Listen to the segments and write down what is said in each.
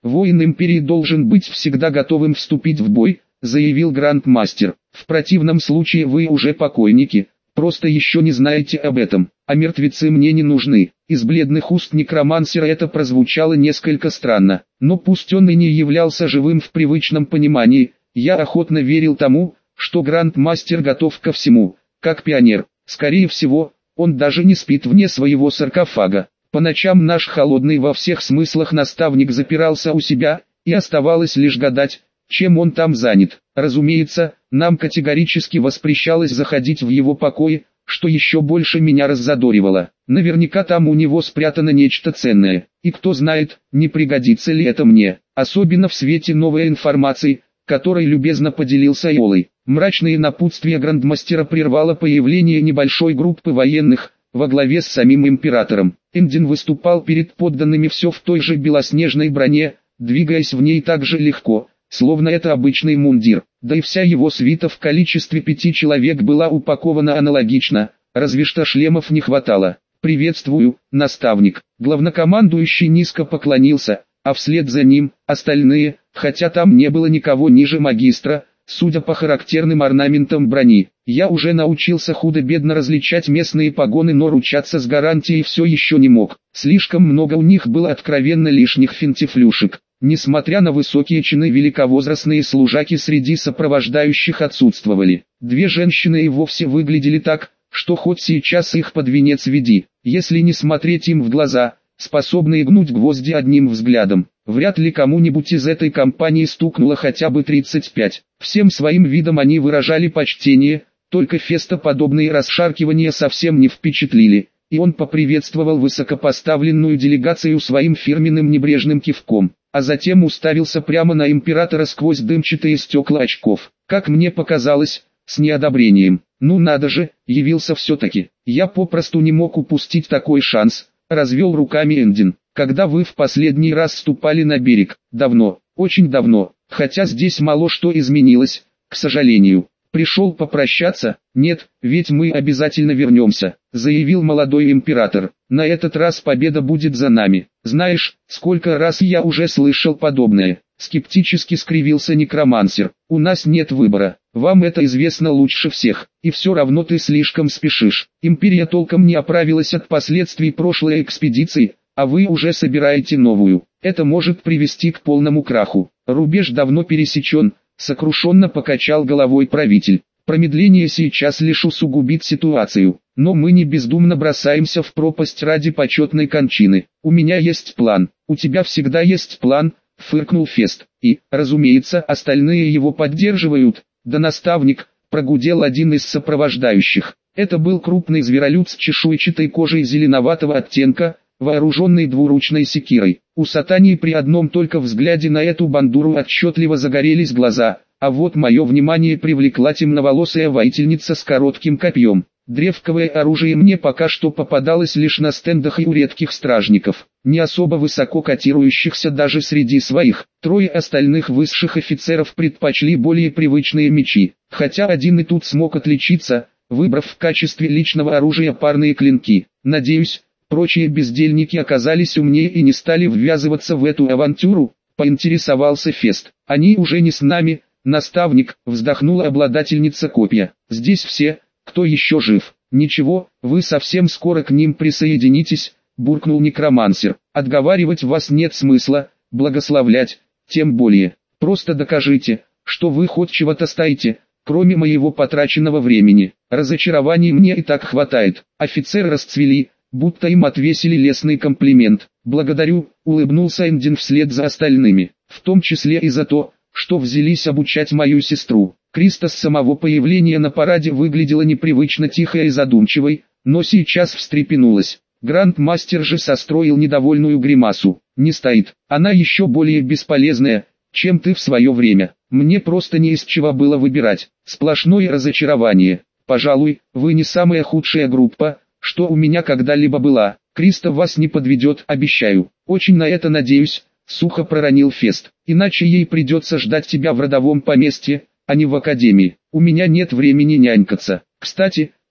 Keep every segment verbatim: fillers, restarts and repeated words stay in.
Воин Империи должен быть всегда готовым вступить в бой, заявил Грандмастер. В противном случае вы уже покойники, просто еще не знаете об этом, а мертвецы мне не нужны. Из бледных уст некромансера это прозвучало несколько странно, но пусть он и не являлся живым в привычном понимании, я охотно верил тому, что Грандмастер готов ко всему, как пионер. Скорее всего, он даже не спит вне своего саркофага. По ночам наш холодный во всех смыслах наставник запирался у себя, и оставалось лишь гадать, чем он там занят. Разумеется, нам категорически воспрещалось заходить в его покои, что еще больше меня раззадоривало. Наверняка там у него спрятано нечто ценное, и кто знает, не пригодится ли это мне, особенно в свете новой информации, которой любезно поделился Иолой. Мрачные напутствия Грандмастера прервало появление небольшой группы военных, во главе с самим императором. Эндин выступал перед подданными все в той же белоснежной броне, двигаясь в ней так же легко, словно это обычный мундир, да и вся его свита в количестве пяти человек была упакована аналогично, разве что шлемов не хватало. «Приветствую, наставник». Главнокомандующий низко поклонился, а вслед за ним, остальные, хотя там не было никого ниже магистра, судя по характерным орнаментам брони. Я уже научился худо-бедно различать местные погоны, но ручаться с гарантией все еще не мог. Слишком много у них было откровенно лишних финтифлюшек. Несмотря на высокие чины, великовозрастные служаки среди сопровождающих отсутствовали. Две женщины и вовсе выглядели так, что хоть сейчас их под венец веди, если не смотреть им в глаза, способные гнуть гвозди одним взглядом. Вряд ли кому-нибудь из этой компании стукнуло хотя бы тридцать пять. Всем своим видом они выражали почтение, только Феста подобные расшаркивания совсем не впечатлили, и он поприветствовал высокопоставленную делегацию своим фирменным небрежным кивком, а затем уставился прямо на императора сквозь дымчатые стекла очков, как мне показалось, с неодобрением. Ну надо же, явился все-таки. Я попросту не мог упустить такой шанс, развел руками Эндин. Когда вы в последний раз ступали на берег? Давно, очень давно, хотя здесь мало что изменилось, к сожалению. Пришел попрощаться? Нет, ведь мы обязательно вернемся, заявил молодой император. На этот раз победа будет за нами. Знаешь, сколько раз я уже слышал подобное. Скептически скривился некромансер. У нас нет выбора. Вам это известно лучше всех, и все равно ты слишком спешишь. Империя толком не оправилась от последствий прошлой экспедиции, а вы уже собираете новую. Это может привести к полному краху. Рубеж давно пересечен, сокрушенно покачал головой правитель. Промедление сейчас лишь усугубит ситуацию, но мы не бездумно бросаемся в пропасть ради почетной кончины. У меня есть план, у тебя всегда есть план, фыркнул Фест, и, разумеется, остальные его поддерживают. Да, наставник, прогудел один из сопровождающих. Это был крупный зверолюд с чешуйчатой кожей зеленоватого оттенка, вооруженный двуручной секирой. У Сатании при одном только взгляде на эту бандуру отчетливо загорелись глаза, а вот мое внимание привлекла темноволосая воительница с коротким копьем. Древковое оружие мне пока что попадалось лишь на стендах и у редких стражников, не особо высоко котирующихся даже среди своих. Трое остальных высших офицеров предпочли более привычные мечи, хотя один и тут смог отличиться, выбрав в качестве личного оружия парные клинки. Надеюсь, прочие бездельники оказались умнее и не стали ввязываться в эту авантюру, поинтересовался Фест. Они уже не с нами, наставник, вздохнула обладательница копья. Здесь все, кто еще жив. Ничего, вы совсем скоро к ним присоединитесь, буркнул некромансер. Отговаривать вас нет смысла, благословлять, тем более. Просто докажите, что вы хоть чего-то стоите, кроме моего потраченного времени. Разочарований мне и так хватает. Офицеры расцвели, будто им отвесили лестный комплимент. Благодарю, улыбнулся Эндин вслед за остальными, в том числе и за то, что взялись обучать мою сестру. Криста с самого появления на параде выглядела непривычно тихой и задумчивой, но сейчас встрепенулась. Грандмастер же состроил недовольную гримасу. Не стоит, она еще более бесполезная, чем ты в свое время. Мне просто не из чего было выбирать. Сплошное разочарование. Пожалуй, вы не самая худшая группа, что у меня когда-либо была. Криста вас не подведет, обещаю. Очень на это надеюсь, сухо проронил Фест. Иначе ей придется ждать тебя в родовом поместье, а не в академии. У меня нет времени нянькаться. Кстати,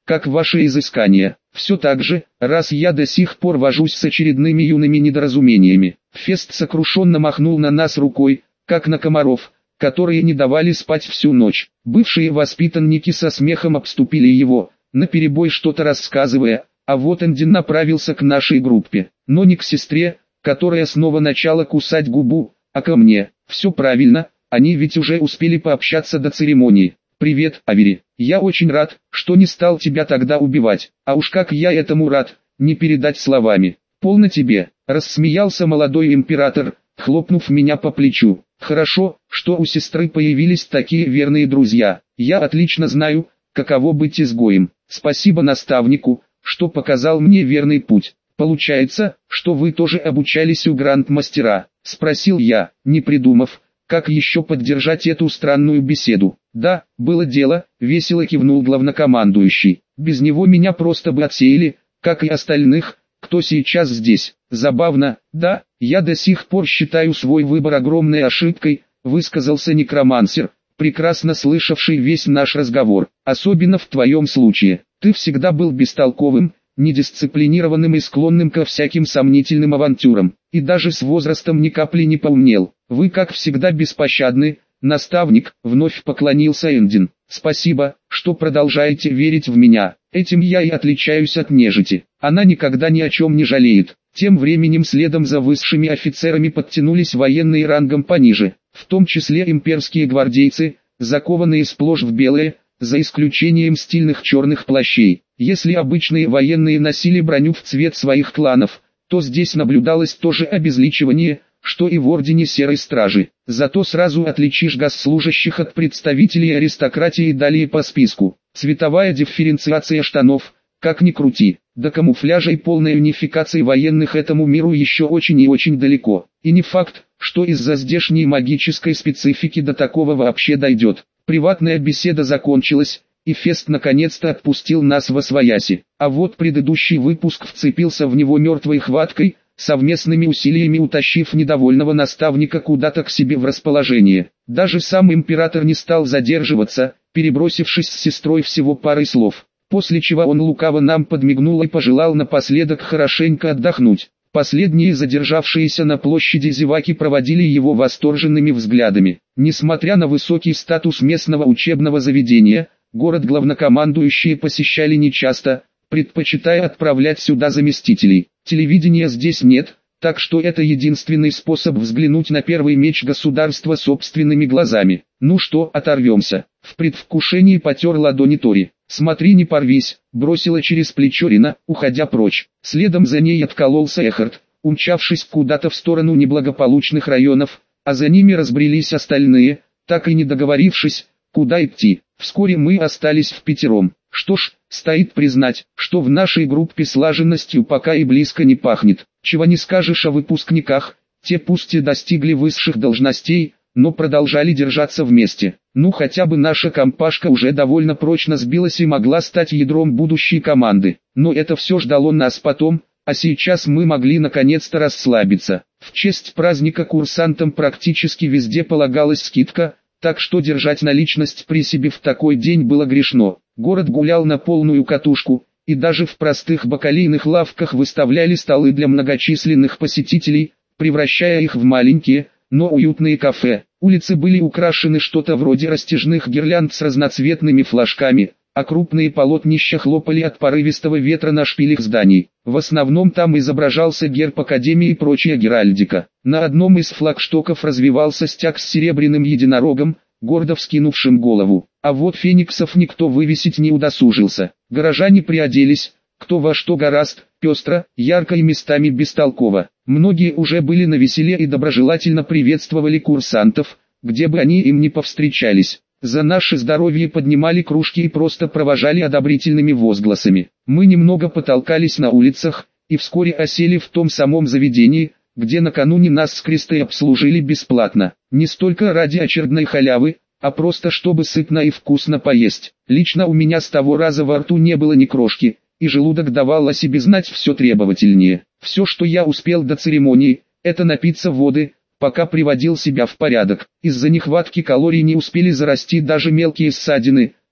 как ваши изыскания. Все так же, раз я до сих пор вожусь с очередными юными недоразумениями. Фест сокрушенно махнул на нас рукой, как на комаров, которые не давали спать всю ночь. Бывшие воспитанники со смехом обступили его, наперебой что-то рассказывая, а вот Эндин направился к нашей группе, но не к сестре, которая снова начала кусать губу, а ко мне. Все правильно, они ведь уже успели пообщаться до церемонии. «Привет, Авери, я очень рад, что не стал тебя тогда убивать, а уж как я этому рад, не передать словами». «Полно тебе», — рассмеялся молодой император, хлопнув меня по плечу. «Хорошо, что у сестры появились такие верные друзья. Я отлично знаю, каково быть изгоем. Спасибо наставнику, что показал мне верный путь. Получается, что вы тоже обучались у гранд-мастера?» — спросил я, не придумав, как еще поддержать эту странную беседу. «Да, было дело», — весело кивнул главнокомандующий. «Без него меня просто бы отсеяли, как и остальных, кто сейчас здесь. Забавно, да, я до сих пор считаю свой выбор огромной ошибкой», — высказался некромансер, прекрасно слышавший весь наш разговор. «Особенно в твоем случае. Ты всегда был бестолковым, недисциплинированным и склонным ко всяким сомнительным авантюрам, и даже с возрастом ни капли не поумнел. Вы, как всегда, беспощадны, наставник», — вновь поклонился Эндин. «Спасибо, что продолжаете верить в меня. Этим я и отличаюсь от нежити. Она никогда ни о чем не жалеет». Тем временем следом за высшими офицерами подтянулись военные рангом пониже, в том числе имперские гвардейцы, закованные сплошь в белое, за исключением стильных черных плащей. Если обычные военные носили броню в цвет своих кланов, то здесь наблюдалось то же обезличивание, что и в Ордене Серой Стражи. Зато сразу отличишь госслужащих от представителей аристократии далее по списку. Цветовая дифференциация штанов, как ни крути, до камуфляжа и полной унификации военных этому миру еще очень и очень далеко. И не факт, что из-за здешней магической специфики до такого вообще дойдет. Приватная беседа закончилась, и Фест наконец-то отпустил нас восвояси. А вот предыдущий выпуск вцепился в него мертвой хваткой, совместными усилиями утащив недовольного наставника куда-то к себе в расположение. Даже сам император не стал задерживаться, перебросившись с сестрой всего парой слов. После чего он лукаво нам подмигнул и пожелал напоследок хорошенько отдохнуть. Последние задержавшиеся на площади зеваки проводили его восторженными взглядами. Несмотря на высокий статус местного учебного заведения, город главнокомандующие посещали нечасто, предпочитая отправлять сюда заместителей. Телевидения здесь нет, так что это единственный способ взглянуть на первый меч государства собственными глазами. «Ну что, оторвемся?» — в предвкушении потер ладони Тори. «Смотри, не порвись», — бросила через плечо Рина, уходя прочь. Следом за ней откололся Эхард, умчавшись куда-то в сторону неблагополучных районов, а за ними разбрелись остальные, так и не договорившись, куда идти. Вскоре мы остались впятером. Что ж, стоит признать, что в нашей группе слаженностью пока и близко не пахнет. Чего не скажешь о выпускниках, те пусть и достигли высших должностей, но продолжали держаться вместе. Ну хотя бы наша компашка уже довольно прочно сбилась и могла стать ядром будущей команды. Но это все ждало нас потом, а сейчас мы могли наконец-то расслабиться. В честь праздника курсантам практически везде полагалась скидка, так что держать наличность при себе в такой день было грешно. Город гулял на полную катушку, и даже в простых бакалейных лавках выставляли столы для многочисленных посетителей, превращая их в маленькие, но уютные кафе. Улицы были украшены что-то вроде растяжных гирлянд с разноцветными флажками, а крупные полотнища хлопали от порывистого ветра на шпилях зданий. В основном там изображался герб Академии и прочая геральдика. На одном из флагштоков развивался стяг с серебряным единорогом, гордо вскинувшим голову. А вот фениксов никто вывесить не удосужился. Горожане приоделись, кто во что гораст, пестро, ярко и местами бестолково. Многие уже были навеселе и доброжелательно приветствовали курсантов, где бы они им ни повстречались. За наше здоровье поднимали кружки и просто провожали одобрительными возгласами. Мы немного потолкались на улицах, и вскоре осели в том самом заведении, где накануне нас с Кристой обслужили бесплатно. Не столько ради очередной халявы, а просто чтобы сытно и вкусно поесть. Лично у меня с того раза во рту не было ни крошки, и желудок давал о себе знать все требовательнее. Все, что я успел до церемонии, это напиться воды, пока приводил себя в порядок. Из-за нехватки калорий не успели зарасти даже мелкие ссадины,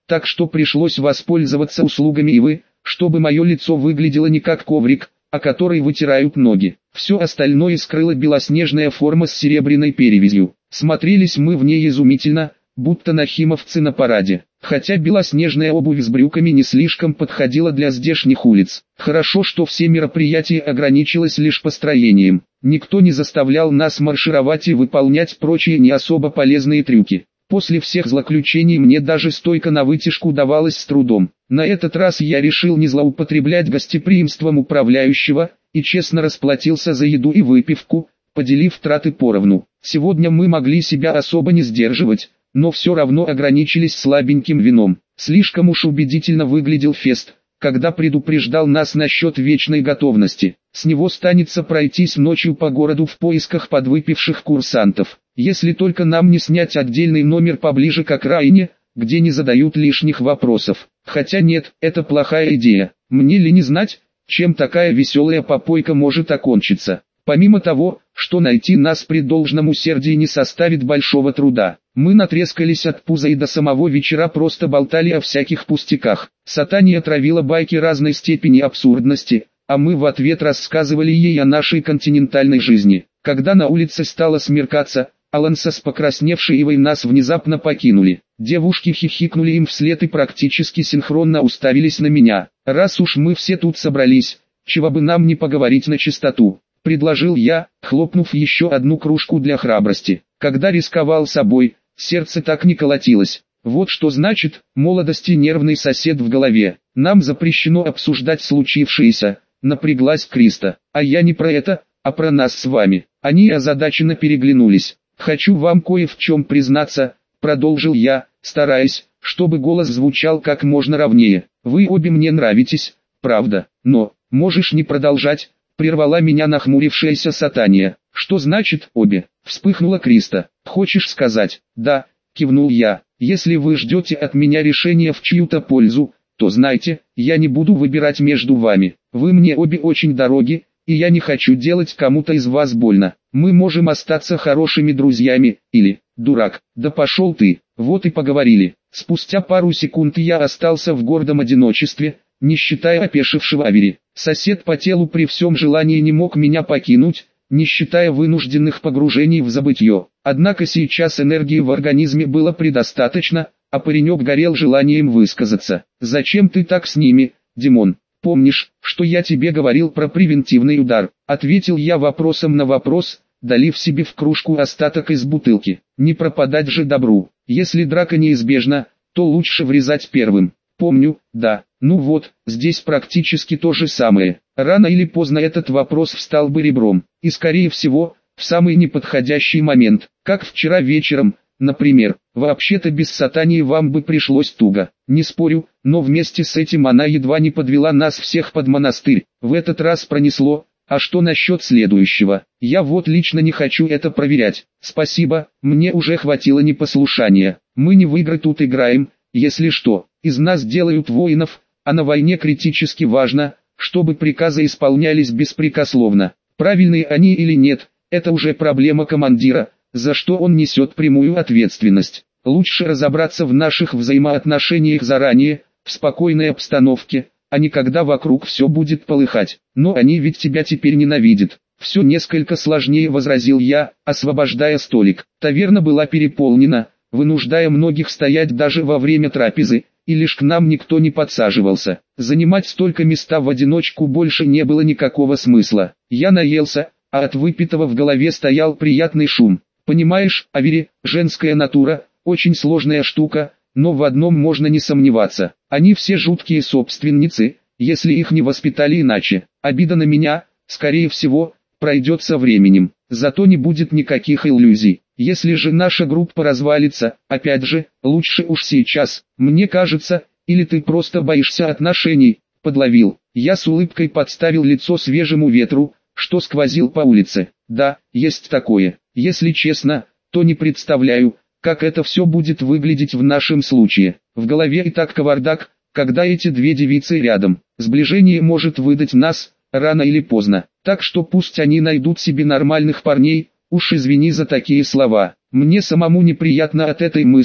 так что пришлось воспользоваться услугами Ивы, чтобы мое лицо выглядело не как коврик, о который вытирают ноги. Все остальное скрыла белоснежная форма с серебряной перевязью. Смотрелись мы в ней изумительно, будто нахимовцы на параде. Хотя белоснежная обувь с брюками не слишком подходила для здешних улиц. Хорошо, что все мероприятие ограничилось лишь построением. Никто не заставлял нас маршировать и выполнять прочие не особо полезные трюки. После всех злоключений мне даже стойка на вытяжку давалась с трудом. На этот раз я решил не злоупотреблять гостеприимством управляющего, и честно расплатился за еду и выпивку, поделив траты поровну. Сегодня мы могли себя особо не сдерживать, но все равно ограничились слабеньким вином. Слишком уж убедительно выглядел Фест, когда предупреждал нас насчет вечной готовности. С него станется пройтись ночью по городу в поисках подвыпивших курсантов. Если только нам не снять отдельный номер поближе к окраине, где не задают лишних вопросов. Хотя нет, это плохая идея. Мне ли не знать, чем такая веселая попойка может окончиться. Помимо того, что найти нас при должном усердии не составит большого труда. Мы натрескались от пуза и до самого вечера просто болтали о всяких пустяках. Сатания травила байки разной степени абсурдности, а мы в ответ рассказывали ей о нашей континентальной жизни. Когда на улице стало смеркаться, Аланса с покрасневшей Ивой нас внезапно покинули. Девушки хихикнули им вслед и практически синхронно уставились на меня. «Раз уж мы все тут собрались, чего бы нам не поговорить на чистоту?» — предложил я, хлопнув еще одну кружку для храбрости. Когда рисковал собой, сердце так не колотилось. Вот что значит, молодости нервный сосед в голове. Нам запрещено обсуждать случившееся, напряглась Криста. А я не про это, а про нас с вами. Они озадаченно переглянулись. «Хочу вам кое в чем признаться», — продолжил я, стараясь, чтобы голос звучал как можно ровнее. «Вы обе мне нравитесь, правда, но, можешь не продолжать», — прервала меня нахмурившаяся Сатания. «Что значит обе?» — вспыхнула Криста. «Хочешь сказать?» «Да», — кивнул я. «Если вы ждете от меня решения в чью-то пользу, то знайте, я не буду выбирать между вами. Вы мне обе очень дороги, и я не хочу делать кому-то из вас больно. Мы можем остаться хорошими друзьями, или, дурак, да пошел ты». Вот и поговорили. Спустя пару секунд я остался в гордом одиночестве, не считая опешившего Авери. Сосед по телу при всем желании не мог меня покинуть, не считая вынужденных погружений в забытье. Однако сейчас энергии в организме было предостаточно, а паренек горел желанием высказаться. «Зачем ты так с ними, Димон? Помнишь, что я тебе говорил про превентивный удар?» Ответил я вопросом на вопрос, долив себе в кружку остаток из бутылки. Не пропадать же добру. Если драка неизбежна, то лучше врезать первым. Помню, да. Ну вот, здесь практически то же самое. Рано или поздно этот вопрос встал бы ребром. И скорее всего, в самый неподходящий момент. Как вчера вечером, например. Вообще-то без Сатании вам бы пришлось туго. Не спорю, но вместе с этим она едва не подвела нас всех под монастырь. В этот раз пронесло. А что насчет следующего? Я вот лично не хочу это проверять. Спасибо, мне уже хватило непослушания. Мы не в игры тут играем, если что. Из нас делают воинов, а на войне критически важно, чтобы приказы исполнялись беспрекословно. Правильные они или нет, это уже проблема командира, за что он несет прямую ответственность. Лучше разобраться в наших взаимоотношениях заранее, в спокойной обстановке, а не когда вокруг все будет полыхать. Но они ведь тебя теперь ненавидят. Все несколько сложнее, возразил я, освобождая столик. Таверна была переполнена, вынуждая многих стоять даже во время трапезы, и лишь к нам никто не подсаживался. Занимать столько места в одиночку больше не было никакого смысла. Я наелся, а от выпитого в голове стоял приятный шум. Понимаешь, Авери, женская натура, очень сложная штука, но в одном можно не сомневаться. Они все жуткие собственницы, если их не воспитали иначе. Обида на меня, скорее всего, пройдет со временем. Зато не будет никаких иллюзий. Если же наша группа развалится, опять же, лучше уж сейчас. Мне кажется, или ты просто боишься отношений, подловил. Я с улыбкой подставил лицо свежему ветру, что сквозил по улице. Да, есть такое. Если честно, то не представляю, как это все будет выглядеть в нашем случае. В голове и так кавардак, когда эти две девицы рядом. Сближение может выдать нас, рано или поздно. Так что пусть они найдут себе нормальных парней, уж извини за такие слова. Мне самому неприятно от этой мысли,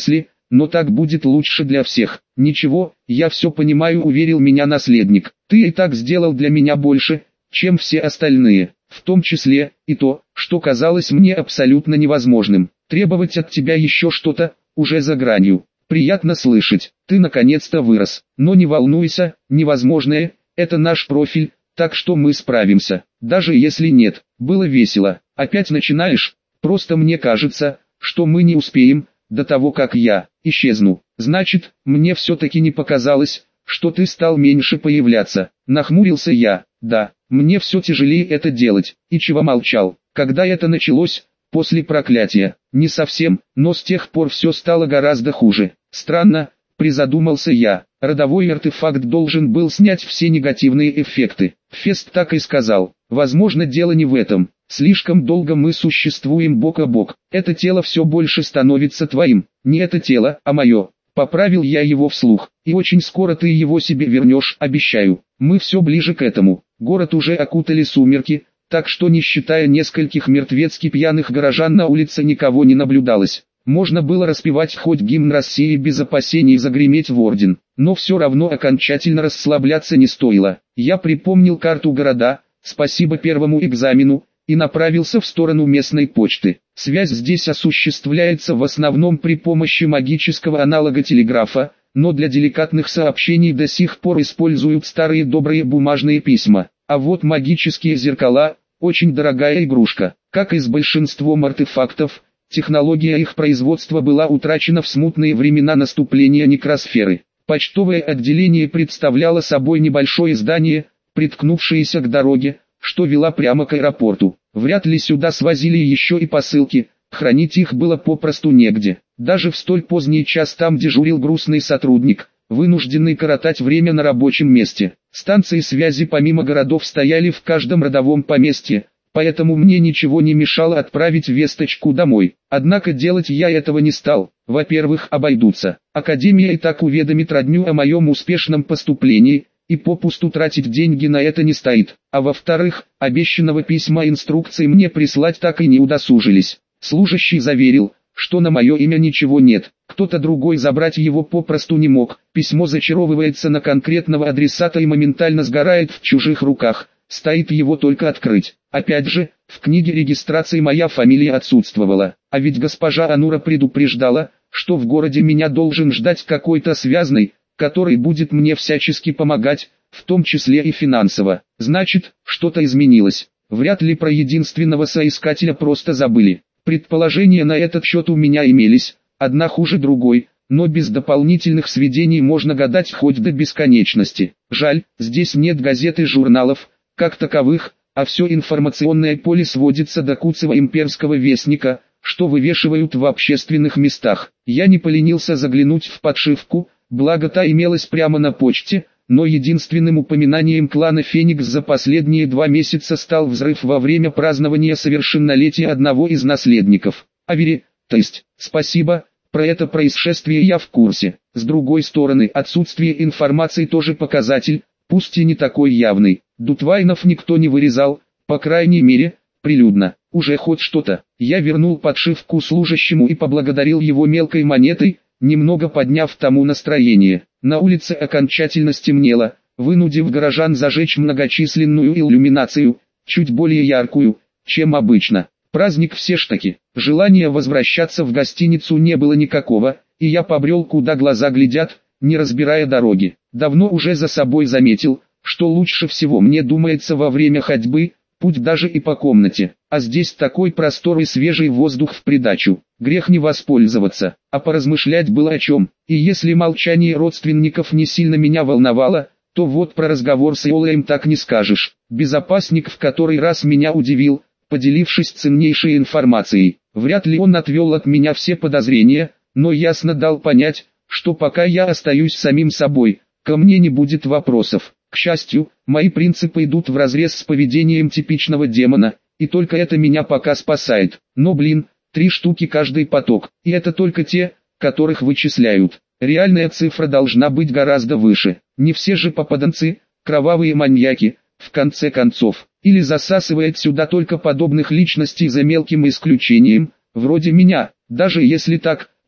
но так будет лучше для всех. Ничего, я все понимаю, уверил меня наследник. Ты и так сделал для меня больше, чем все остальные, в том числе и то, что казалось мне абсолютно невозможным. Требовать от тебя еще что-то, уже за гранью. Приятно слышать, ты наконец-то вырос. Но не волнуйся, невозможное – это наш профиль, так что мы справимся. Даже если нет, было весело. Опять начинаешь? Просто мне кажется, что мы не успеем, до того как я исчезну. Значит, мне все-таки не показалось, что ты стал меньше появляться. Нахмурился я. Да, мне все тяжелее это делать. И чего молчал? Когда это началось? После проклятия. Не совсем, но с тех пор все стало гораздо хуже. Странно, призадумался я. Родовой артефакт должен был снять все негативные эффекты. Фест так и сказал. Возможно, дело не в этом. Слишком долго мы существуем бок о бок. Это тело все больше становится твоим. Не это тело, а мое. Поправил я его вслух. И очень скоро ты его себе вернешь, обещаю. Мы все ближе к этому. Город уже окутали сумерки, так что, не считая нескольких мертвецки пьяных горожан, на улице никого не наблюдалось. Можно было распевать хоть гимн России без опасений загреметь в орден, но все равно окончательно расслабляться не стоило. Я припомнил карту города, спасибо первому экзамену, и направился в сторону местной почты. Связь здесь осуществляется в основном при помощи магического аналога телеграфа, но для деликатных сообщений до сих пор используют старые добрые бумажные письма. А вот магические зеркала – очень дорогая игрушка. Как и с большинством артефактов, технология их производства была утрачена в смутные времена наступления некросферы. Почтовое отделение представляло собой небольшое здание, приткнувшееся к дороге, что вела прямо к аэропорту. Вряд ли сюда свозили еще и посылки, хранить их было попросту негде. Даже в столь поздний час там дежурил грустный сотрудник, вынужденный коротать время на рабочем месте. Станции связи помимо городов стояли в каждом родовом поместье, поэтому мне ничего не мешало отправить весточку домой. Однако делать я этого не стал. Во-первых, обойдутся. Академия и так уведомит родню о моем успешном поступлении, и попусту тратить деньги на это не стоит. А во-вторых, обещанного письма инструкции мне прислать так и не удосужились. Служащий заверил, что на мое имя ничего нет, кто-то другой забрать его попросту не мог. Письмо зачаровывается на конкретного адресата и моментально сгорает в чужих руках, стоит его только открыть. Опять же, в книге регистрации моя фамилия отсутствовала, а ведь госпожа Анура предупреждала, что в городе меня должен ждать какой-то связный, который будет мне всячески помогать, в том числе и финансово. Значит, что-то изменилось. Вряд ли про единственного соискателя просто забыли. Предположения на этот счет у меня имелись, одна хуже другой, но без дополнительных сведений можно гадать хоть до бесконечности. Жаль, здесь нет газет и журналов, как таковых, а все информационное поле сводится до куцого имперского вестника, что вывешивают в общественных местах. Я не поленился заглянуть в подшивку, благо та имелась прямо на почте, но единственным упоминанием клана Феникс за последние два месяца стал взрыв во время празднования совершеннолетия одного из наследников. Авери, то есть, спасибо, про это происшествие я в курсе. С другой стороны, отсутствие информации тоже показатель, пусть и не такой явный. Дутвайнов никто не вырезал, по крайней мере, прилюдно. Уже хоть что-то. Я вернул подшивку служащему и поблагодарил его мелкой монетой, немного подняв тому настроение. На улице окончательно стемнело, вынудив горожан зажечь многочисленную иллюминацию, чуть более яркую, чем обычно. Праздник все-таки. Желания возвращаться в гостиницу не было никакого, и я побрел куда глаза глядят, не разбирая дороги. Давно уже за собой заметил, что лучше всего мне думается во время ходьбы, путь даже и по комнате. А здесь такой простор и свежий воздух в придачу. Грех не воспользоваться, а поразмышлять было о чем. И если молчание родственников не сильно меня волновало, то вот про разговор с Иолаем так не скажешь. Безопасник в который раз меня удивил, поделившись ценнейшей информацией. Вряд ли он отвел от меня все подозрения, но ясно дал понять, что пока я остаюсь самим собой, ко мне не будет вопросов. К счастью, мои принципы идут вразрез с поведением типичного демона, и только это меня пока спасает. Но блин, три штуки каждый поток, и это только те, которых вычисляют. Реальная цифра должна быть гораздо выше. Не все же попаданцы, кровавые маньяки, в конце концов. Или засасывает сюда только подобных личностей за мелким исключением, вроде меня. Даже если так,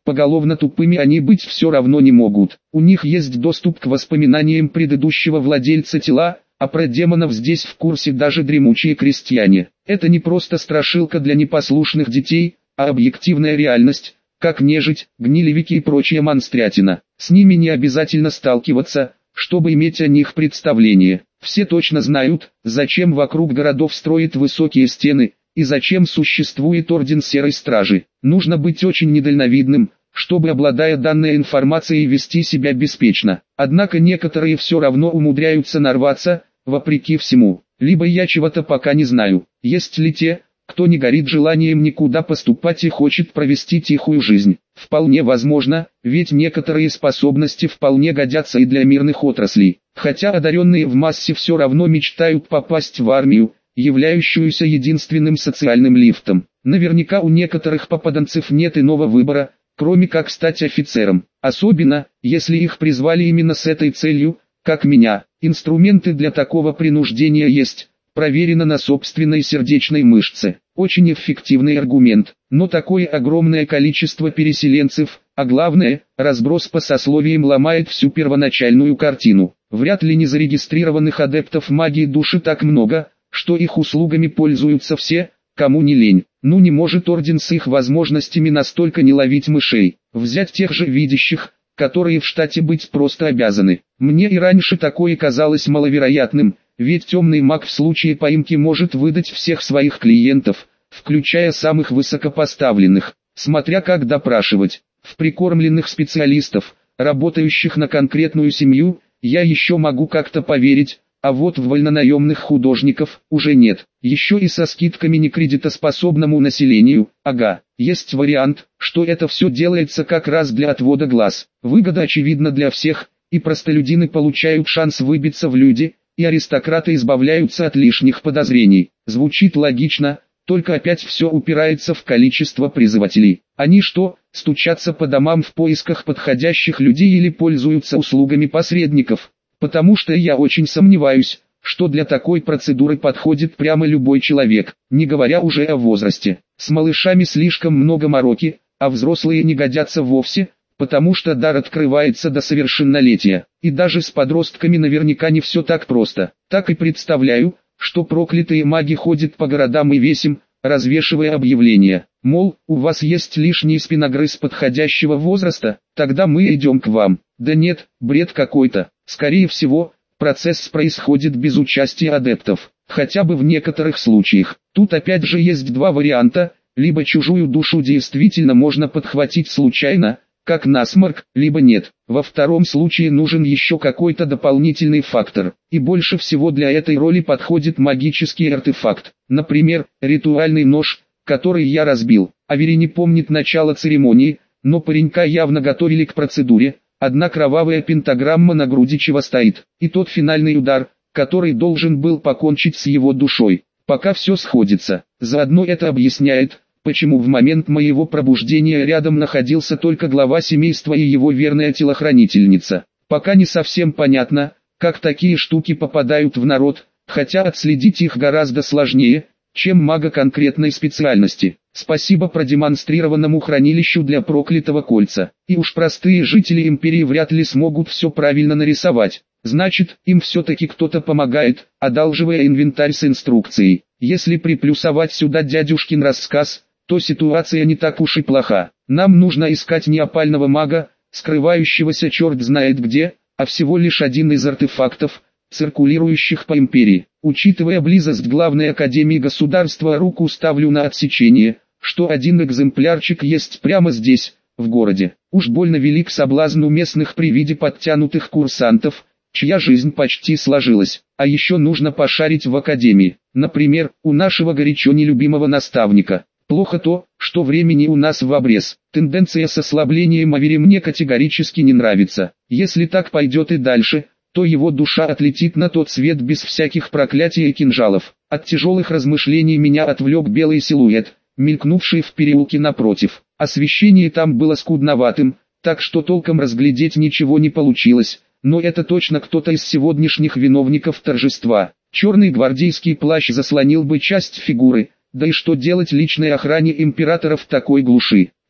Поголовно тупыми они быть все равно не могут. У них есть доступ к воспоминаниям предыдущего владельца тела, а про демонов здесь в курсе даже дремучие крестьяне. Это не просто страшилка для непослушных детей, а объективная реальность, как нежить, гнилевики и прочая монстрятина. С ними не обязательно сталкиваться, чтобы иметь о них представление. Все точно знают, зачем вокруг городов строят высокие стены, и зачем существует Орден Серой Стражи. Нужно быть очень недальновидным, чтобы, обладая данной информацией, вести себя беспечно. Однако некоторые все равно умудряются нарваться, вопреки всему. Либо я чего-то пока не знаю. Есть ли те, кто не горит желанием никуда поступать и хочет провести тихую жизнь? Вполне возможно, ведь некоторые способности вполне годятся и для мирных отраслей. Хотя одаренные в массе все равно мечтают попасть в армию, являющуюся единственным социальным лифтом. Наверняка у некоторых попаданцев нет иного выбора, кроме как стать офицером. Особенно, если их призвали именно с этой целью, как меня. Инструменты для такого принуждения есть, проверено на собственной сердечной мышце. Очень эффективный аргумент, но такое огромное количество переселенцев, а главное, разброс по сословиям ломает всю первоначальную картину. Вряд ли незарегистрированных адептов магии души так много, что их услугами пользуются все, кому не лень. Ну не может Орден с их возможностями настолько не ловить мышей. Взять тех же видящих, которые в штате быть просто обязаны. Мне и раньше такое казалось маловероятным, ведь темный маг в случае поимки может выдать всех своих клиентов, включая самых высокопоставленных, смотря как допрашивать. В прикормленных специалистов, работающих на конкретную семью, я еще могу как-то поверить, а вот в вольнонаемных художников уже нет. Еще и со скидками некредитоспособному населению. Ага, есть вариант, что это все делается как раз для отвода глаз. Выгода очевидна для всех, и простолюдины получают шанс выбиться в люди, и аристократы избавляются от лишних подозрений. Звучит логично, только опять все упирается в количество призывателей. Они что, стучатся по домам в поисках подходящих людей или пользуются услугами посредников? Потому что я очень сомневаюсь, что для такой процедуры подходит прямо любой человек, не говоря уже о возрасте. С малышами слишком много мороки, а взрослые не годятся вовсе, потому что дар открывается до совершеннолетия. И даже с подростками наверняка не все так просто. Так и представляю, что проклятые маги ходят по городам и весям, развешивая объявления. Мол, у вас есть лишний спиногрыз подходящего возраста, тогда мы идем к вам. Да нет, бред какой-то. Скорее всего, процесс происходит без участия адептов, хотя бы в некоторых случаях. Тут опять же есть два варианта, либо чужую душу действительно можно подхватить случайно, как насморк, либо нет. Во втором случае нужен еще какой-то дополнительный фактор, и больше всего для этой роли подходит магический артефакт, например, ритуальный нож, который я разбил. Авери не помнит начало церемонии, но паренька явно готовили к процедуре. Одна кровавая пентаграмма на груди чего стоит, и тот финальный удар, который должен был покончить с его душой. Пока все сходится. Заодно это объясняет, почему в момент моего пробуждения рядом находился только глава семейства и его верная телохранительница. Пока не совсем понятно, как такие штуки попадают в народ, хотя отследить их гораздо сложнее, чем мага конкретной специальности. Спасибо продемонстрированному хранилищу для проклятого кольца. И уж простые жители империи вряд ли смогут все правильно нарисовать. Значит, им все-таки кто-то помогает, одалживая инвентарь с инструкцией. Если приплюсовать сюда дядюшкин рассказ, то ситуация не так уж и плоха. Нам нужно искать не опального мага, скрывающегося черт знает где, а всего лишь один из артефактов, циркулирующих по империи. Учитывая близость главной академии государства, руку ставлю на отсечение, что один экземплярчик есть прямо здесь, в городе. Уж больно велик соблазн у местных при виде подтянутых курсантов, чья жизнь почти сложилась. А еще нужно пошарить в академии. Например, у нашего горячо нелюбимого наставника. Плохо то, что времени у нас в обрез. Тенденция с ослаблением Авери мне категорически не нравится. Если так пойдет и дальше, то его душа отлетит на тот свет без всяких проклятий и кинжалов. От тяжелых размышлений меня отвлек белый силуэт, мелькнувший в переулке напротив. Освещение там было скудноватым, так что толком разглядеть ничего не получилось, но это точно кто-то из сегодняшних виновников торжества. Черный гвардейский плащ заслонил бы часть фигуры, да и что делать личной охране императора в такой глуши?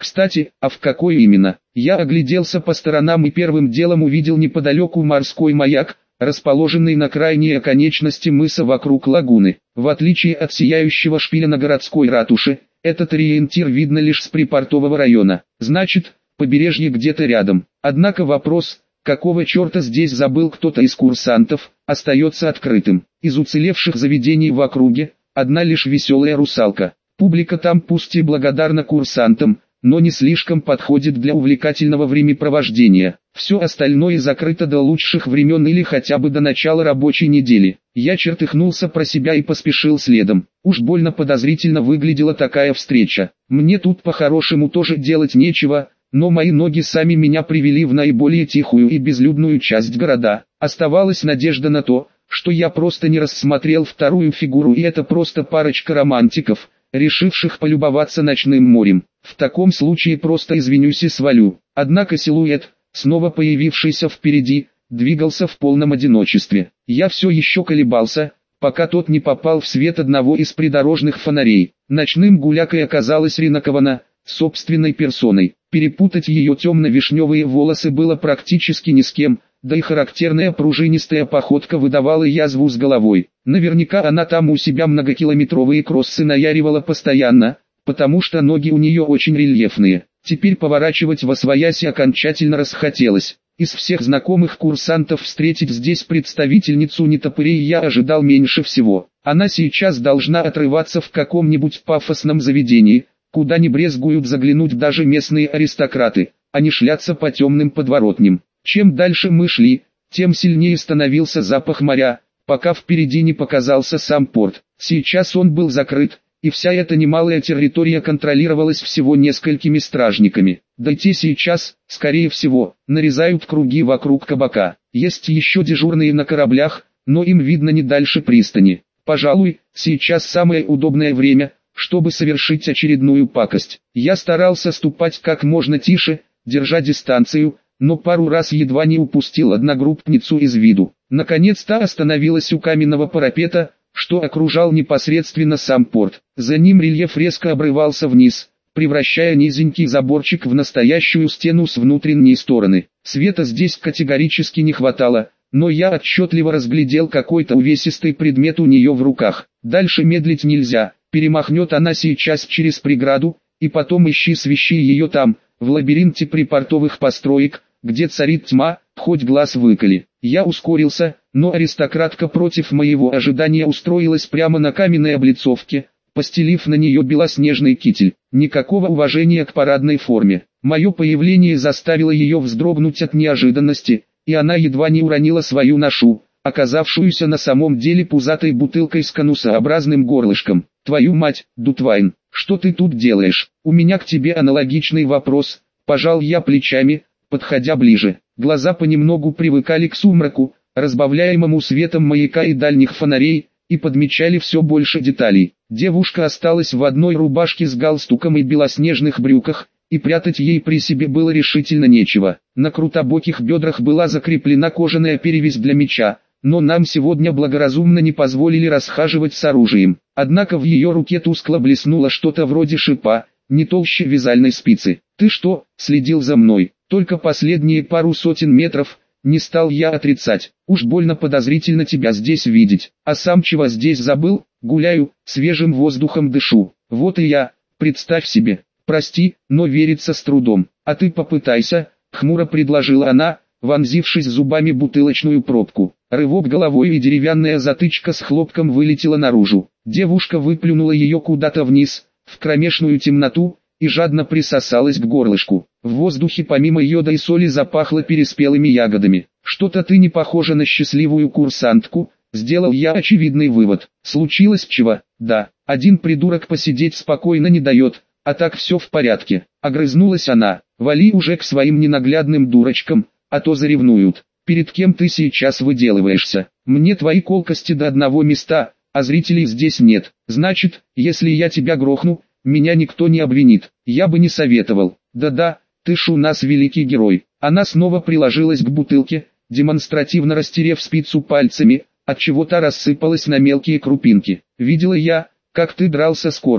Кстати, а в какой именно? Я огляделся по сторонам и первым делом увидел неподалеку морской маяк, расположенный на крайней оконечности мыса вокруг лагуны. В отличие от сияющего шпиля на городской ратуше, этот ориентир видно лишь с припортового района. Значит, побережье где-то рядом. Однако вопрос, какого черта здесь забыл кто-то из курсантов, остается открытым. Из уцелевших заведений в округе, одна лишь веселая русалка. Публика там пусть и благодарна курсантам, но не слишком подходит для увлекательного времяпровождения. Все остальное закрыто до лучших времен или хотя бы до начала рабочей недели. Я чертыхнулся про себя и поспешил следом. Уж больно подозрительно выглядела такая встреча. Мне тут по-хорошему тоже делать нечего, но мои ноги сами меня привели в наиболее тихую и безлюдную часть города. Оставалась надежда на то, что я просто не рассмотрел вторую фигуру и это просто парочка романтиков, решивших полюбоваться ночным морем. В таком случае просто извинюсь и свалю. Однако силуэт, снова появившийся впереди, двигался в полном одиночестве. Я все еще колебался, пока тот не попал в свет одного из придорожных фонарей. Ночным гулякой оказалась Ринакована, собственной персоной. Перепутать ее темно-вишневые волосы было практически ни с кем, да и характерная пружинистая походка выдавала язву с головой. Наверняка она там у себя многокилометровые кроссы наяривала постоянно, потому что ноги у нее очень рельефные. Теперь поворачивать восвояси окончательно расхотелось. Из всех знакомых курсантов встретить здесь представительницу нетопырей я ожидал меньше всего. Она сейчас должна отрываться в каком-нибудь пафосном заведении, куда не брезгуют заглянуть даже местные аристократы, а не шляться по темным подворотням. Чем дальше мы шли, тем сильнее становился запах моря, пока впереди не показался сам порт. Сейчас он был закрыт, и вся эта немалая территория контролировалась всего несколькими стражниками. Да и те сейчас, скорее всего, нарезают круги вокруг кабака. Есть еще дежурные на кораблях, но им видно не дальше пристани. Пожалуй, сейчас самое удобное время, чтобы совершить очередную пакость. Я старался ступать как можно тише, держа дистанцию, но пару раз едва не упустил одногруппницу из виду. Наконец-то остановилась у каменного парапета, что окружал непосредственно сам порт. За ним рельеф резко обрывался вниз, превращая низенький заборчик в настоящую стену с внутренней стороны. Света здесь категорически не хватало, но я отчетливо разглядел какой-то увесистый предмет у нее в руках. Дальше медлить нельзя, перемахнет она сейчас через преграду, и потом ищи свищи ее там, в лабиринте припортовых построек, где царит тьма, хоть глаз выколи. Я ускорился, но аристократка против моего ожидания устроилась прямо на каменной облицовке, постелив на нее белоснежный китель. Никакого уважения к парадной форме. Мое появление заставило ее вздрогнуть от неожиданности, и она едва не уронила свою ношу, оказавшуюся на самом деле пузатой бутылкой с конусообразным горлышком. «Твою мать, Дутвайн, что ты тут делаешь? У меня к тебе аналогичный вопрос», – пожал я плечами, подходя ближе. Глаза понемногу привыкали к сумраку, разбавляемому светом маяка и дальних фонарей, и подмечали все больше деталей. Девушка осталась в одной рубашке с галстуком и белоснежных брюках, и прятать ей при себе было решительно нечего. На крутобоких бедрах была закреплена кожаная перевязь для меча, но нам сегодня благоразумно не позволили расхаживать с оружием. Однако в ее руке тускло блеснуло что-то вроде шипа, не толще вязальной спицы. «Ты что, следил за мной?» Только последние пару сотен метров, не стал я отрицать. Уж больно подозрительно тебя здесь видеть. А сам чего здесь забыл? Гуляю, свежим воздухом дышу. Вот и я, представь себе. Прости, но верится с трудом. А ты попытайся, хмуро предложила она, вонзившись зубами бутылочную пробку. Рывок головой и деревянная затычка с хлопком вылетела наружу. Девушка выплюнула ее куда-то вниз, в кромешную темноту, и жадно присосалась к горлышку. В воздухе помимо йода и соли запахло переспелыми ягодами. «Что-то ты не похожа на счастливую курсантку», — сделал я очевидный вывод. «Случилось чего?» «Да, один придурок посидеть спокойно не дает, а так все в порядке». Огрызнулась она. «Вали уже к своим ненаглядным дурочкам, а то заревнуют. Перед кем ты сейчас выделываешься? Мне твои колкости до одного места, а зрителей здесь нет. Значит, если я тебя грохну, меня никто не обвинит. Я бы не советовал. Да-да, ты ж у нас великий герой». Она снова приложилась к бутылке, демонстративно растерев спицу пальцами, отчего та рассыпалась на мелкие крупинки. «Видела я, как ты дрался с Кортом.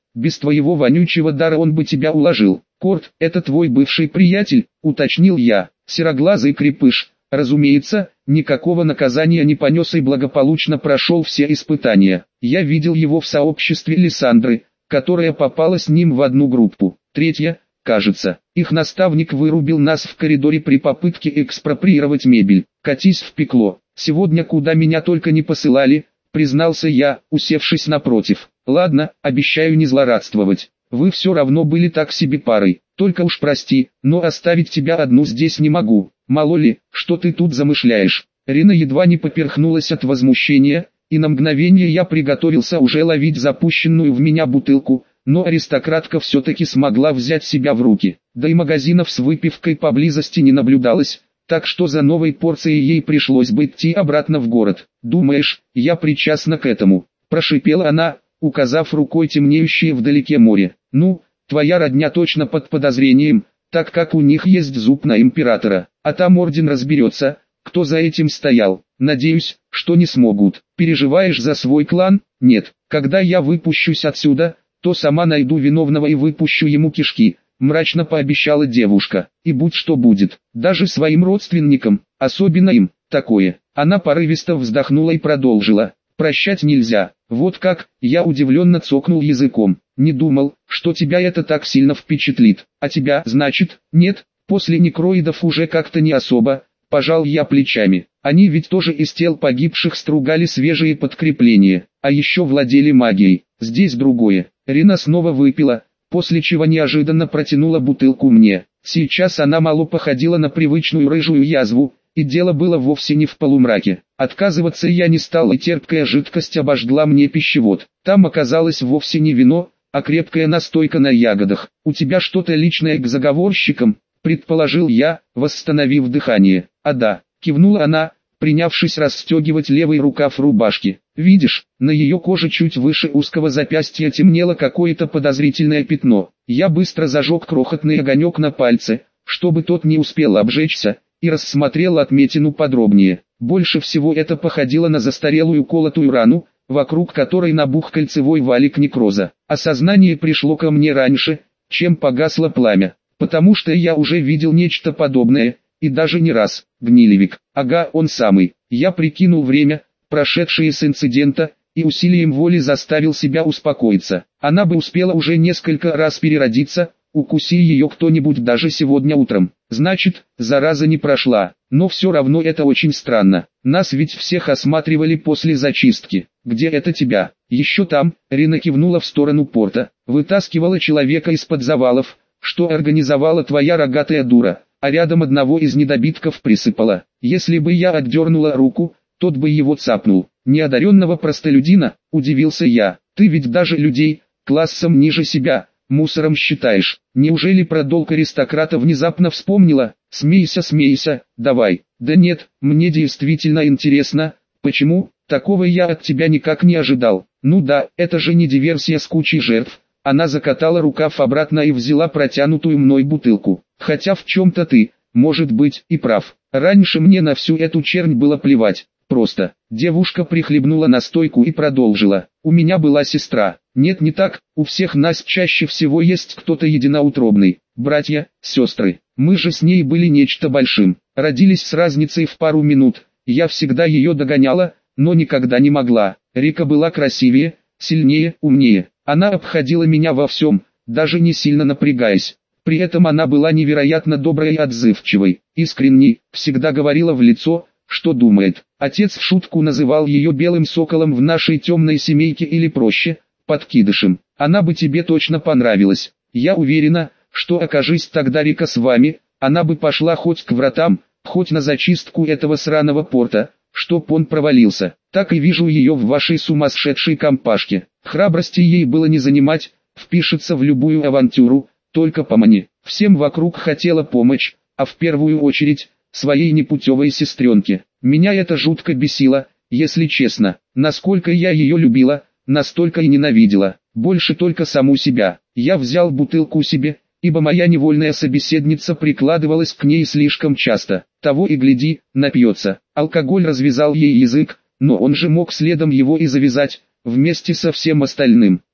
без твоего вонючего дара он бы тебя уложил. Корт, это твой бывший приятель, уточнил я, сероглазый крепыш. Разумеется, никакого наказания не понес и благополучно прошел все испытания. Я видел его в сообществе Лиссандры, которая попала с ним в одну группу. Третья, кажется, их наставник вырубил нас в коридоре при попытке экспроприировать мебель. Катись в пекло. Сегодня куда меня только не посылали, признался я, усевшись напротив. Ладно, обещаю не злорадствовать. Вы все равно были так себе парой. Только уж прости, но оставить тебя одну здесь не могу. Мало ли, что ты тут замышляешь. Рина едва не поперхнулась от возмущения, и на мгновение я приготовился уже ловить запущенную в меня бутылку, но аристократка все-таки смогла взять себя в руки. Да и магазинов с выпивкой поблизости не наблюдалось, так что за новой порцией ей пришлось бы идти обратно в город. «Думаешь, я причастна к этому?» – прошипела она, указав рукой темнеющее вдалеке море. «Ну, твоя родня точно под подозрением, так как у них есть зуб на императора, а там орден разберется, кто за этим стоял. Надеюсь, что не смогут. Переживаешь за свой клан? Нет. Когда я выпущусь отсюда, то сама найду виновного и выпущу ему кишки», мрачно пообещала девушка. «И будь что будет, даже своим родственникам, особенно им, такое». Она порывисто вздохнула и продолжила. «Прощать нельзя. Вот как?» Я удивленно цокнул языком. «Не думал, что тебя это так сильно впечатлит. А тебя, значит, нет?» После некроидов уже как-то не особо. Пожал я плечами. Они ведь тоже из тел погибших стругали свежие подкрепления, а еще владели магией. Здесь другое. Рина снова выпила, после чего неожиданно протянула бутылку мне. Сейчас она мало походила на привычную рыжую язву, и дело было вовсе не в полумраке. Отказываться я не стал, и терпкая жидкость обожгла мне пищевод. Там оказалось вовсе не вино, а крепкая настойка на ягодах. «У тебя что-то личное к заговорщикам?» — предположил я, восстановив дыхание. «А да», — кивнула она, принявшись расстегивать левый рукав рубашки. «Видишь, на ее коже чуть выше узкого запястья темнело какое-то подозрительное пятно. Я быстро зажег крохотный огонек на пальце, чтобы тот не успел обжечься, и рассмотрел отметину подробнее. Больше всего это походило на застарелую колотую рану, вокруг которой набух кольцевой валик некроза. Осознание пришло ко мне раньше, чем погасло пламя, потому что я уже видел нечто подобное, и даже не раз. Гнилевик, ага, он самый. Я прикинул время, прошедшее с инцидента, и усилием воли заставил себя успокоиться. Она бы успела уже несколько раз переродиться, укуси ее кто-нибудь даже сегодня утром. Значит, зараза не прошла, но все равно это очень странно. Нас ведь всех осматривали после зачистки. Где это тебя? Еще там, Рина кивнула в сторону порта, вытаскивала человека из-под завалов, что организовала твоя рогатая дура, а рядом одного из недобитков присыпала. Если бы я отдернула руку, тот бы его цапнул. Неодаренного простолюдина, удивился я. Ты ведь даже людей, классом ниже себя, мусором считаешь. Неужели про долг аристократа внезапно вспомнила? Смейся, смейся, давай. Да нет, мне действительно интересно, почему? Такого я от тебя никак не ожидал. Ну да, это же не диверсия с кучей жертв. Она закатала рукав обратно и взяла протянутую мной бутылку. Хотя в чем-то ты, может быть, и прав. Раньше мне на всю эту чернь было плевать. Просто. Девушка прихлебнула настойку и продолжила. У меня была сестра. Нет, не так, у всех нас чаще всего есть кто-то единоутробный. Братья, сестры. Мы же с ней были нечто большим. Родились с разницей в пару минут. Я всегда ее догоняла, но никогда не могла. Рика была красивее, сильнее, умнее. Она обходила меня во всем, даже не сильно напрягаясь. При этом она была невероятно доброй и отзывчивой, искренней, всегда говорила в лицо, что думает. Отец в шутку называл ее белым соколом в нашей темной семейке или проще, подкидышем. Она бы тебе точно понравилась. Я уверена, что окажись тогда Рика с вами, она бы пошла хоть к вратам, хоть на зачистку этого сраного порта, чтоб он провалился. Так и вижу ее в вашей сумасшедшей компашке. Храбрости ей было не занимать, впишется в любую авантюру, только по мне. Всем вокруг хотела помочь, а в первую очередь, своей непутевой сестренке. Меня это жутко бесило, если честно. Насколько я ее любила, настолько и ненавидела. Больше только саму себя. Я взял бутылку себе, ибо моя невольная собеседница прикладывалась к ней слишком часто. Того и гляди, напьется. Алкоголь развязал ей язык, но он же мог следом его и завязать, вместе со всем остальным.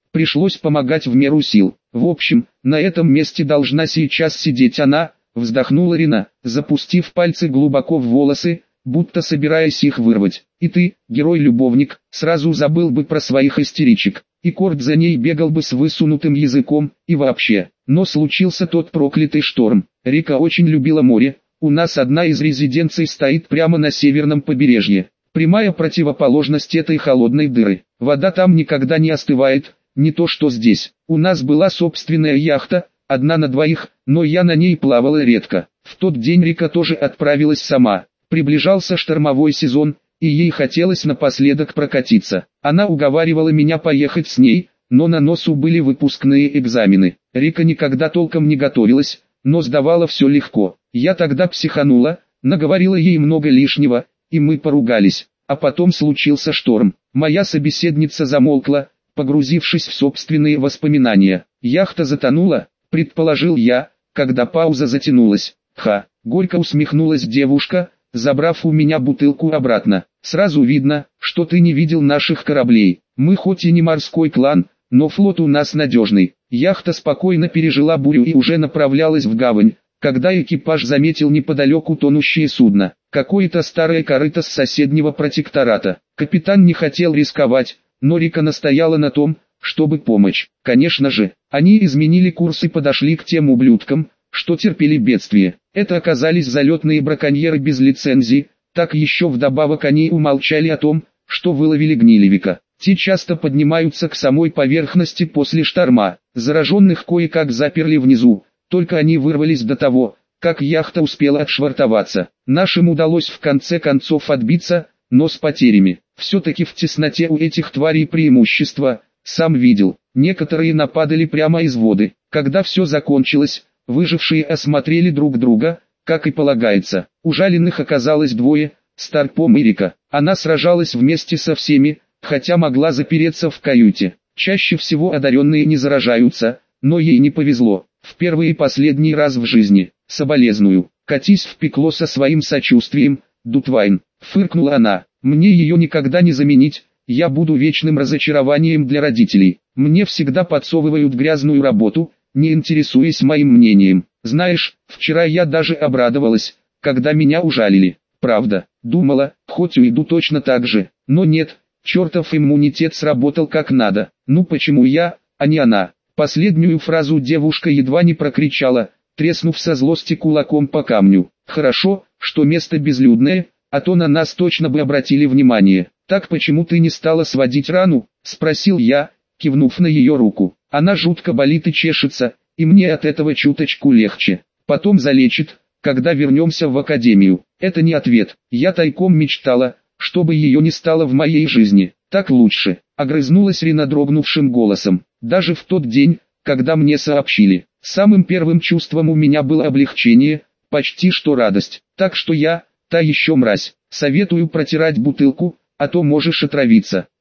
Пришлось помогать в меру сил. В общем, на этом месте должна сейчас сидеть она, вздохнула Рина, запустив пальцы глубоко в волосы, будто собираясь их вырвать. И ты, герой-любовник, сразу забыл бы про своих истеричек. И Корт за ней бегал бы с высунутым языком, и вообще. Но случился тот проклятый шторм. Рика очень любила море. У нас одна из резиденций стоит прямо на северном побережье. Прямая противоположность этой холодной дыры. Вода там никогда не остывает, не то что здесь. У нас была собственная яхта, одна на двоих, но я на ней плавала редко. В тот день Рика тоже отправилась сама. Приближался штормовой сезон, и ей хотелось напоследок прокатиться. Она уговаривала меня поехать с ней, но на носу были выпускные экзамены. Рика никогда толком не готовилась, но сдавала все легко. Я тогда психанула, наговорила ей много лишнего, и мы поругались. А потом случился шторм. Моя собеседница замолкла, погрузившись в собственные воспоминания. Яхта затонула, предположил я, когда пауза затянулась. Ха, горько усмехнулась девушка, забрав у меня бутылку обратно. Сразу видно, что ты не видел наших кораблей. Мы хоть и не морской клан, но флот у нас надежный. Яхта спокойно пережила бурю и уже направлялась в гавань, когда экипаж заметил неподалеку тонущее судно. Какое-то старое корыто с соседнего протектората. Капитан не хотел рисковать, но Рика настояла на том, чтобы помочь. Конечно же, они изменили курс и подошли к тем ублюдкам, что терпели бедствие. Это оказались залетные браконьеры без лицензии, так еще вдобавок они умолчали о том, что выловили гнилевика. Те часто поднимаются к самой поверхности после шторма. Зараженных кое-как заперли внизу, только они вырвались до того, как яхта успела отшвартоваться. Нашим удалось в конце концов отбиться, но с потерями. Все-таки в тесноте у этих тварей преимущество, сам видел. Некоторые нападали прямо из воды. Когда все закончилось, выжившие осмотрели друг друга, как и полагается. Ужаленных оказалось двое, Старпом и Рика. Она сражалась вместе со всеми, хотя могла запереться в каюте. Чаще всего одаренные не заражаются, но ей не повезло. В первый и последний раз в жизни. Соболезную. Катись в пекло со своим сочувствием, Дутвайн. Фыркнула она. Мне ее никогда не заменить, я буду вечным разочарованием для родителей. Мне всегда подсовывают грязную работу, не интересуясь моим мнением. Знаешь, вчера я даже обрадовалась, когда меня ужалили. Правда, думала, хоть уйду точно так же. Но нет, чертов иммунитет сработал как надо. Ну почему я, а не она? Последнюю фразу девушка едва не прокричала, треснув со злости кулаком по камню. Хорошо, что место безлюдное, а то на нас точно бы обратили внимание. Так почему ты не стала сводить рану? Спросил я, кивнув на ее руку. Она жутко болит и чешется, и мне от этого чуточку легче. Потом залечит, когда вернемся в академию. Это не ответ. Я тайком мечтала, чтобы ее не стало в моей жизни. Так лучше. Огрызнулась Рина дрогнувшим голосом. Даже в тот день, когда мне сообщили. Самым первым чувством у меня было облегчение, почти что радость. Так что я, та еще мразь. Советую протирать бутылку, а то можешь отравиться.